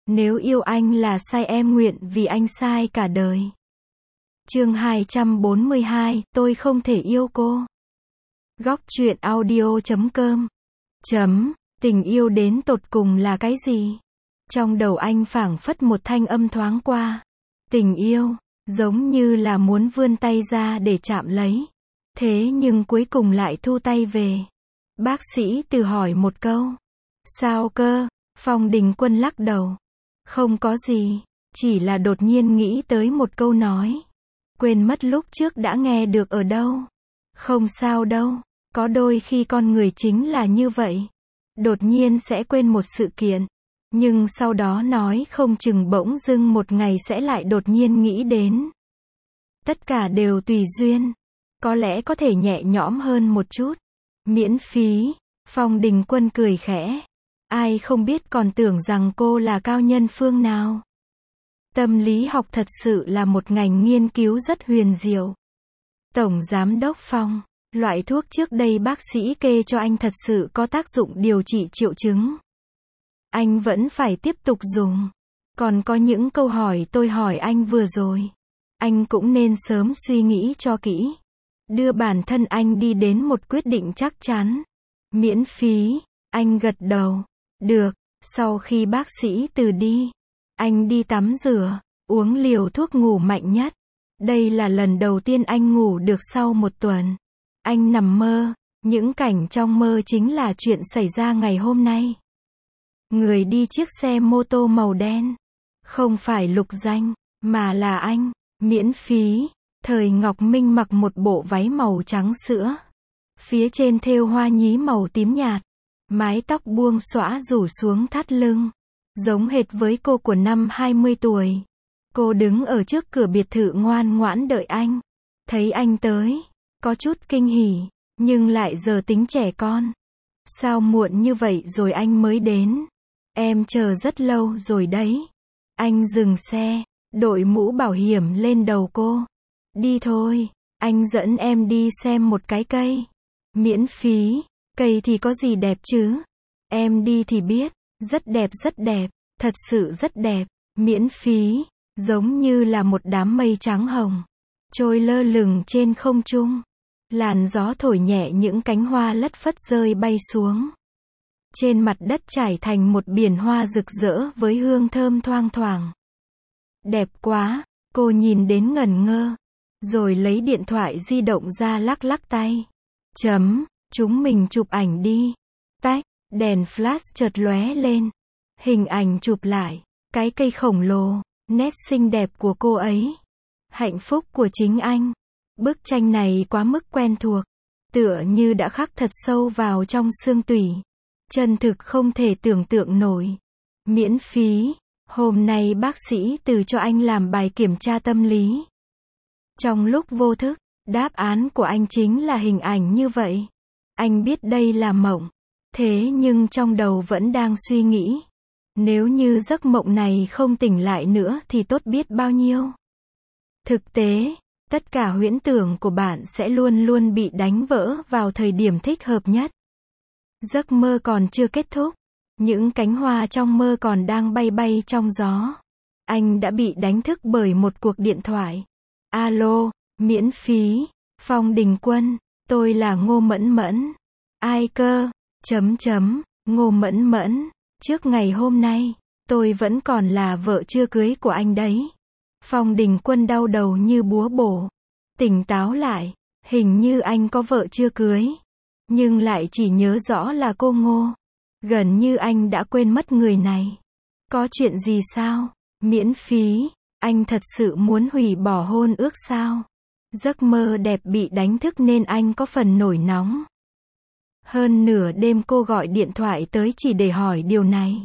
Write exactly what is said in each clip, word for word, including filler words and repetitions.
Nếu yêu anh là sai em nguyện vì anh sai cả đời. Chương hai trăm bốn mươi hai, tôi không thể yêu cô. Góc truyện audio chấm com. Chấm, tình yêu đến tột cùng là cái gì? Trong đầu anh phảng phất một thanh âm thoáng qua. Tình yêu, giống như là muốn vươn tay ra để chạm lấy. Thế nhưng cuối cùng lại thu tay về. Bác sĩ Từ hỏi một câu. Sao cơ? Phong Đình Quân lắc đầu. Không có gì, chỉ là đột nhiên nghĩ tới một câu nói. Quên mất lúc trước đã nghe được ở đâu. Không sao đâu, có đôi khi con người chính là như vậy. Đột nhiên sẽ quên một sự kiện. Nhưng sau đó nói không chừng bỗng dưng một ngày sẽ lại đột nhiên nghĩ đến. Tất cả đều tùy duyên. Có lẽ có thể nhẹ nhõm hơn một chút. Miễn phí. Phong Đình Quân cười khẽ. Ai không biết còn tưởng rằng cô là cao nhân phương nào. Tâm lý học thật sự là một ngành nghiên cứu rất huyền diệu. Tổng Giám đốc Phong, loại thuốc trước đây bác sĩ kê cho anh thật sự có tác dụng điều trị triệu chứng. Anh vẫn phải tiếp tục dùng. Còn có những câu hỏi tôi hỏi anh vừa rồi. Anh cũng nên sớm suy nghĩ cho kỹ. Đưa bản thân anh đi đến một quyết định chắc chắn. Miễn phí, anh gật đầu. Được, sau khi bác sĩ Từ đi, anh đi tắm rửa, uống liều thuốc ngủ mạnh nhất. Đây là lần đầu tiên anh ngủ được sau một tuần. Anh nằm mơ, những cảnh trong mơ chính là chuyện xảy ra ngày hôm nay. Người đi chiếc xe mô tô màu đen, không phải Lục Danh, mà là anh, miễn phí. Thời Ngọc Minh mặc một bộ váy màu trắng sữa. Phía trên thêu hoa nhí màu tím nhạt. Mái tóc buông xõa rủ xuống thắt lưng. Giống hệt với cô của năm hai mươi tuổi. Cô đứng ở trước cửa biệt thự ngoan ngoãn đợi anh. Thấy anh tới, có chút kinh hỉ, nhưng lại giờ tính trẻ con. Sao muộn như vậy rồi anh mới đến? Em chờ rất lâu rồi đấy. Anh dừng xe, đội mũ bảo hiểm lên đầu cô. Đi thôi, anh dẫn em đi xem một cái cây. Miễn phí, cây thì có gì đẹp chứ? Em đi thì biết, rất đẹp rất đẹp, thật sự rất đẹp, miễn phí, giống như là một đám mây trắng hồng, trôi lơ lửng trên không trung. Làn gió thổi nhẹ những cánh hoa lất phất rơi bay xuống. Trên mặt đất trải thành một biển hoa rực rỡ với hương thơm thoang thoảng. Đẹp quá, cô nhìn đến ngẩn ngơ. Rồi lấy điện thoại di động ra lắc lắc tay. Chấm, chúng mình chụp ảnh đi. Tách, đèn flash chợt lóe lên. Hình ảnh chụp lại, cái cây khổng lồ, nét xinh đẹp của cô ấy. Hạnh phúc của chính anh. Bức tranh này quá mức quen thuộc. Tựa như đã khắc thật sâu vào trong xương tủy. Chân thực không thể tưởng tượng nổi. Miễn phí, hôm nay bác sĩ Từ cho anh làm bài kiểm tra tâm lý. Trong lúc vô thức, đáp án của anh chính là hình ảnh như vậy. Anh biết đây là mộng. Thế nhưng trong đầu vẫn đang suy nghĩ. Nếu như giấc mộng này không tỉnh lại nữa thì tốt biết bao nhiêu. Thực tế, tất cả huyễn tưởng của bạn sẽ luôn luôn bị đánh vỡ vào thời điểm thích hợp nhất. Giấc mơ còn chưa kết thúc. Những cánh hoa trong mơ còn đang bay bay trong gió. Anh đã bị đánh thức bởi một cuộc điện thoại. Alo, miễn phí, Phong Đình Quân, tôi là Ngô Mẫn Mẫn. Ai cơ? Chấm chấm, Ngô Mẫn Mẫn, trước ngày hôm nay, tôi vẫn còn là vợ chưa cưới của anh đấy. Phong Đình Quân đau đầu như búa bổ. Tỉnh táo lại, hình như anh có vợ chưa cưới. Nhưng lại chỉ nhớ rõ là cô Ngô. Gần như anh đã quên mất người này. Có chuyện gì sao? Miễn phí. Anh thật sự muốn hủy bỏ hôn ước sao? Giấc mơ đẹp bị đánh thức nên anh có phần nổi nóng. Hơn nửa đêm cô gọi điện thoại tới chỉ để hỏi điều này.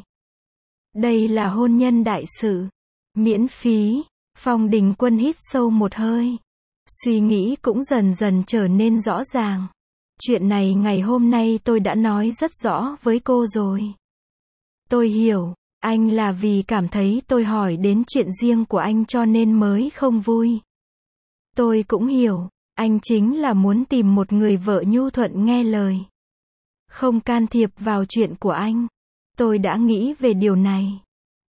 Đây là hôn nhân đại sự. Miễn phí. Phong Đình Quân hít sâu một hơi. Suy nghĩ cũng dần dần trở nên rõ ràng. Chuyện này ngày hôm nay tôi đã nói rất rõ với cô rồi. Tôi hiểu. Anh là vì cảm thấy tôi hỏi đến chuyện riêng của anh cho nên mới không vui. Tôi cũng hiểu, anh chính là muốn tìm một người vợ nhu thuận nghe lời. Không can thiệp vào chuyện của anh. Tôi đã nghĩ về điều này.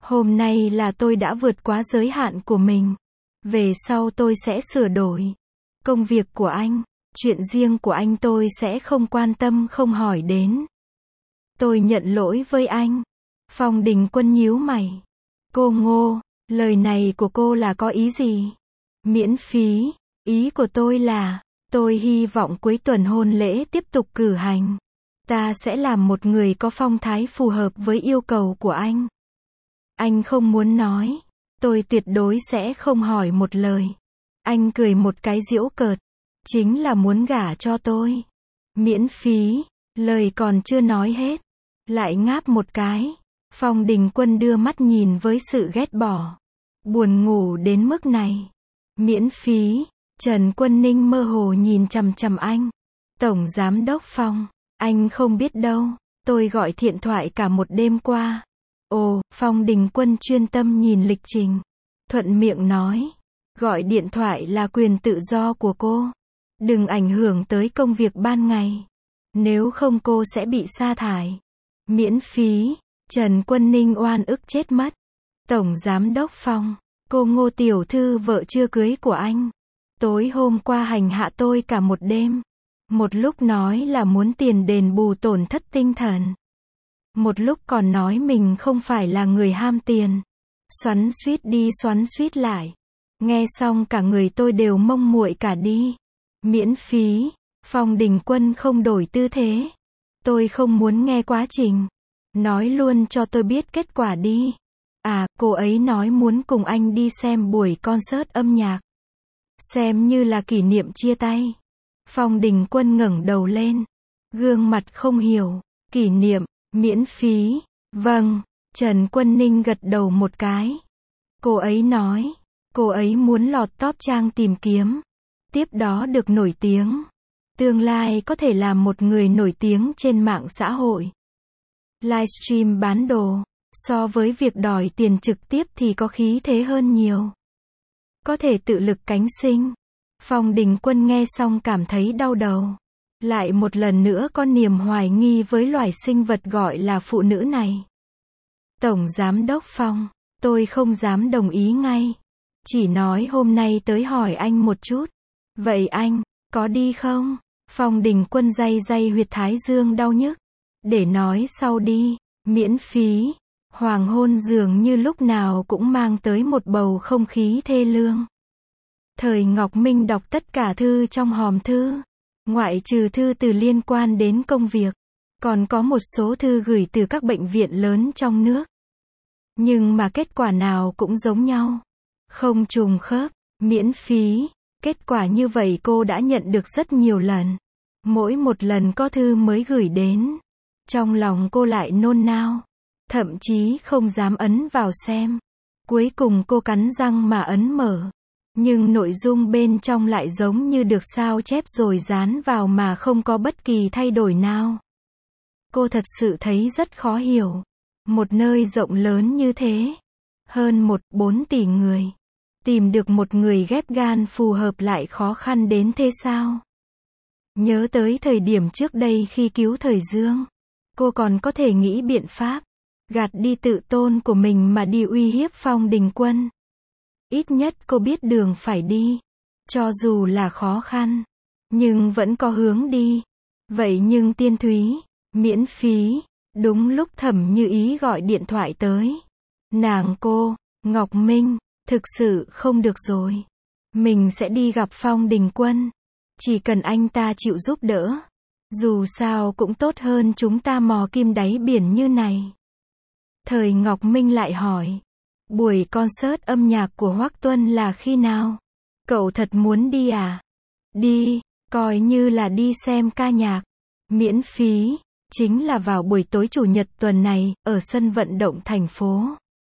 Hôm nay là tôi đã vượt quá giới hạn của mình. Về sau tôi sẽ sửa đổi. Công việc của anh, chuyện riêng của anh tôi sẽ không quan tâm không hỏi đến. Tôi nhận lỗi với anh. Phong Đình Quân nhíu mày. Cô Ngô, lời này của cô là có ý gì? Miễn phí, ý của tôi là, tôi hy vọng cuối tuần hôn lễ tiếp tục cử hành. Ta sẽ làm một người có phong thái phù hợp với yêu cầu của anh. Anh không muốn nói. Tôi tuyệt đối sẽ không hỏi một lời. Anh cười một cái giễu cợt. Chính là muốn gả cho tôi. Miễn phí, lời còn chưa nói hết. Lại ngáp một cái. Phong Đình Quân đưa mắt nhìn với sự ghét bỏ. Buồn ngủ đến mức này. Miễn phí, Trần Quân Ninh mơ hồ nhìn chằm chằm anh. Tổng Giám đốc Phong, anh không biết đâu, tôi gọi điện thoại cả một đêm qua. Ồ, Phong Đình Quân chuyên tâm nhìn lịch trình. Thuận miệng nói, gọi điện thoại là quyền tự do của cô. Đừng ảnh hưởng tới công việc ban ngày. Nếu không cô sẽ bị sa thải. Miễn phí, Trần Quân Ninh oan ức chết mất. Tổng Giám đốc Phong, cô Ngô tiểu thư vợ chưa cưới của anh. Tối hôm qua hành hạ tôi cả một đêm. Một lúc nói là muốn tiền đền bù tổn thất tinh thần. Một lúc còn nói mình không phải là người ham tiền. Xoắn xuýt đi xoắn xuýt lại. Nghe xong cả người tôi đều mông muội cả đi. Miễn phí, Phong Đình Quân không đổi tư thế. Tôi không muốn nghe quá trình. Nói luôn cho tôi biết kết quả đi. À, cô ấy nói muốn cùng anh đi xem buổi concert âm nhạc. Xem như là kỷ niệm chia tay. Phong Đình Quân ngẩng đầu lên. Gương mặt không hiểu. Kỷ niệm, miễn phí. Vâng, Trần Quân Ninh gật đầu một cái. Cô ấy nói, cô ấy muốn lọt top trang tìm kiếm. Tiếp đó được nổi tiếng. Tương lai có thể làm một người nổi tiếng trên mạng xã hội. Livestream bán đồ, so với việc đòi tiền trực tiếp thì có khí thế hơn nhiều. Có thể tự lực cánh sinh. Phong Đình Quân nghe xong cảm thấy đau đầu. Lại một lần nữa có niềm hoài nghi với loài sinh vật gọi là phụ nữ này. Tổng Giám đốc Phong, tôi không dám đồng ý ngay. Chỉ nói hôm nay tới hỏi anh một chút. Vậy anh, có đi không? Phong Đình Quân day day huyệt thái dương đau nhức. Để nói sau đi, miễn phí. Hoàng hôn dường như lúc nào cũng mang tới một bầu không khí thê lương. Thời Ngọc Minh đọc tất cả thư trong hòm thư. Ngoại trừ thư từ liên quan đến công việc. Còn có một số thư gửi từ các bệnh viện lớn trong nước. Nhưng mà kết quả nào cũng giống nhau. Không trùng khớp, miễn phí. Kết quả như vậy cô đã nhận được rất nhiều lần. Mỗi một lần có thư mới gửi đến. Trong lòng cô lại nôn nao. Thậm chí không dám ấn vào xem. Cuối cùng cô cắn răng mà ấn mở. Nhưng nội dung bên trong lại giống như được sao chép rồi dán vào mà không có bất kỳ thay đổi nào. Cô thật sự thấy rất khó hiểu. Một nơi rộng lớn như thế. Hơn một, bốn tỷ người. Tìm được một người ghép gan phù hợp lại khó khăn đến thế sao? Nhớ tới thời điểm trước đây khi cứu Thời Dương. Cô còn có thể nghĩ biện pháp. Gạt đi tự tôn của mình mà đi uy hiếp Phong Đình Quân. Ít nhất cô biết đường phải đi. Cho dù là khó khăn. Nhưng vẫn có hướng đi. Vậy nhưng Tiên Thúy, miễn phí. Đúng lúc Thẩm Như Ý gọi điện thoại tới. Nàng cô, Ngọc Minh, thực sự không được rồi. Mình sẽ đi gặp Phong Đình Quân. Chỉ cần anh ta chịu giúp đỡ. Dù sao cũng tốt hơn chúng ta mò kim đáy biển như này. Thời Ngọc Minh lại hỏi. Buổi concert âm nhạc của Hoắc Tuân là khi nào? Cậu thật muốn đi à? Đi, coi như là đi xem ca nhạc. Miễn phí, chính là vào buổi tối chủ nhật tuần này, ở sân vận động thành phố.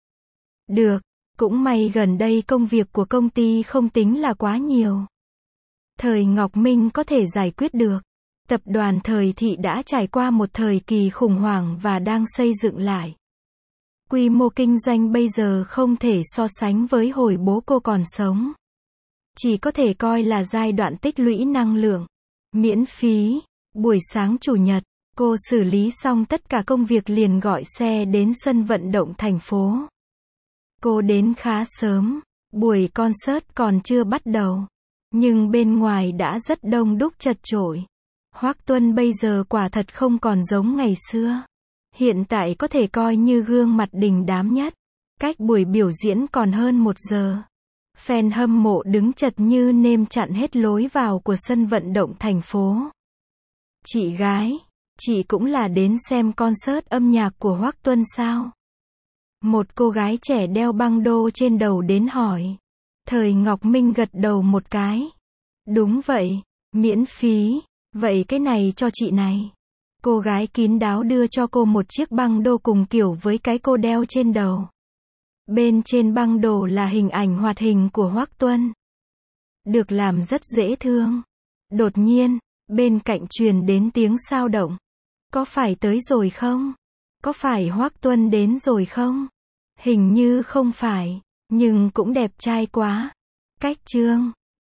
Được, cũng may gần đây công việc của công ty không tính là quá nhiều. Thời Ngọc Minh có thể giải quyết được. Tập đoàn Thời Thị đã trải qua một thời kỳ khủng hoảng và đang xây dựng lại. Quy mô kinh doanh bây giờ không thể so sánh với hồi bố cô còn sống. Chỉ có thể coi là giai đoạn tích lũy năng lượng. Miễn phí, buổi sáng chủ nhật, cô xử lý xong tất cả công việc liền gọi xe đến sân vận động thành phố. Cô đến khá sớm, buổi concert còn chưa bắt đầu, nhưng bên ngoài đã rất đông đúc chật chội. Hoắc Tuân bây giờ quả thật không còn giống ngày xưa. Hiện tại có thể coi như gương mặt đình đám nhất. Cách buổi biểu diễn còn hơn một giờ. Fan hâm mộ đứng chật như nêm chặn hết lối vào của sân vận động thành phố. Chị gái, chị cũng là đến xem concert âm nhạc của Hoắc Tuân sao? Một cô gái trẻ đeo băng đô trên đầu đến hỏi. Thời Ngọc Minh gật đầu một cái. Đúng vậy, miễn phí, vậy cái này cho chị này. Cô gái kín đáo đưa cho cô một chiếc băng đô cùng kiểu với cái cô đeo trên đầu. Bên trên băng đô là hình ảnh hoạt hình của Hoắc Tuân. Được làm rất dễ thương. Đột nhiên, bên cạnh truyền đến tiếng sao động. Có phải tới rồi không? Có phải Hoắc Tuân đến rồi không? Hình như không phải, nhưng cũng đẹp trai quá. Cách chương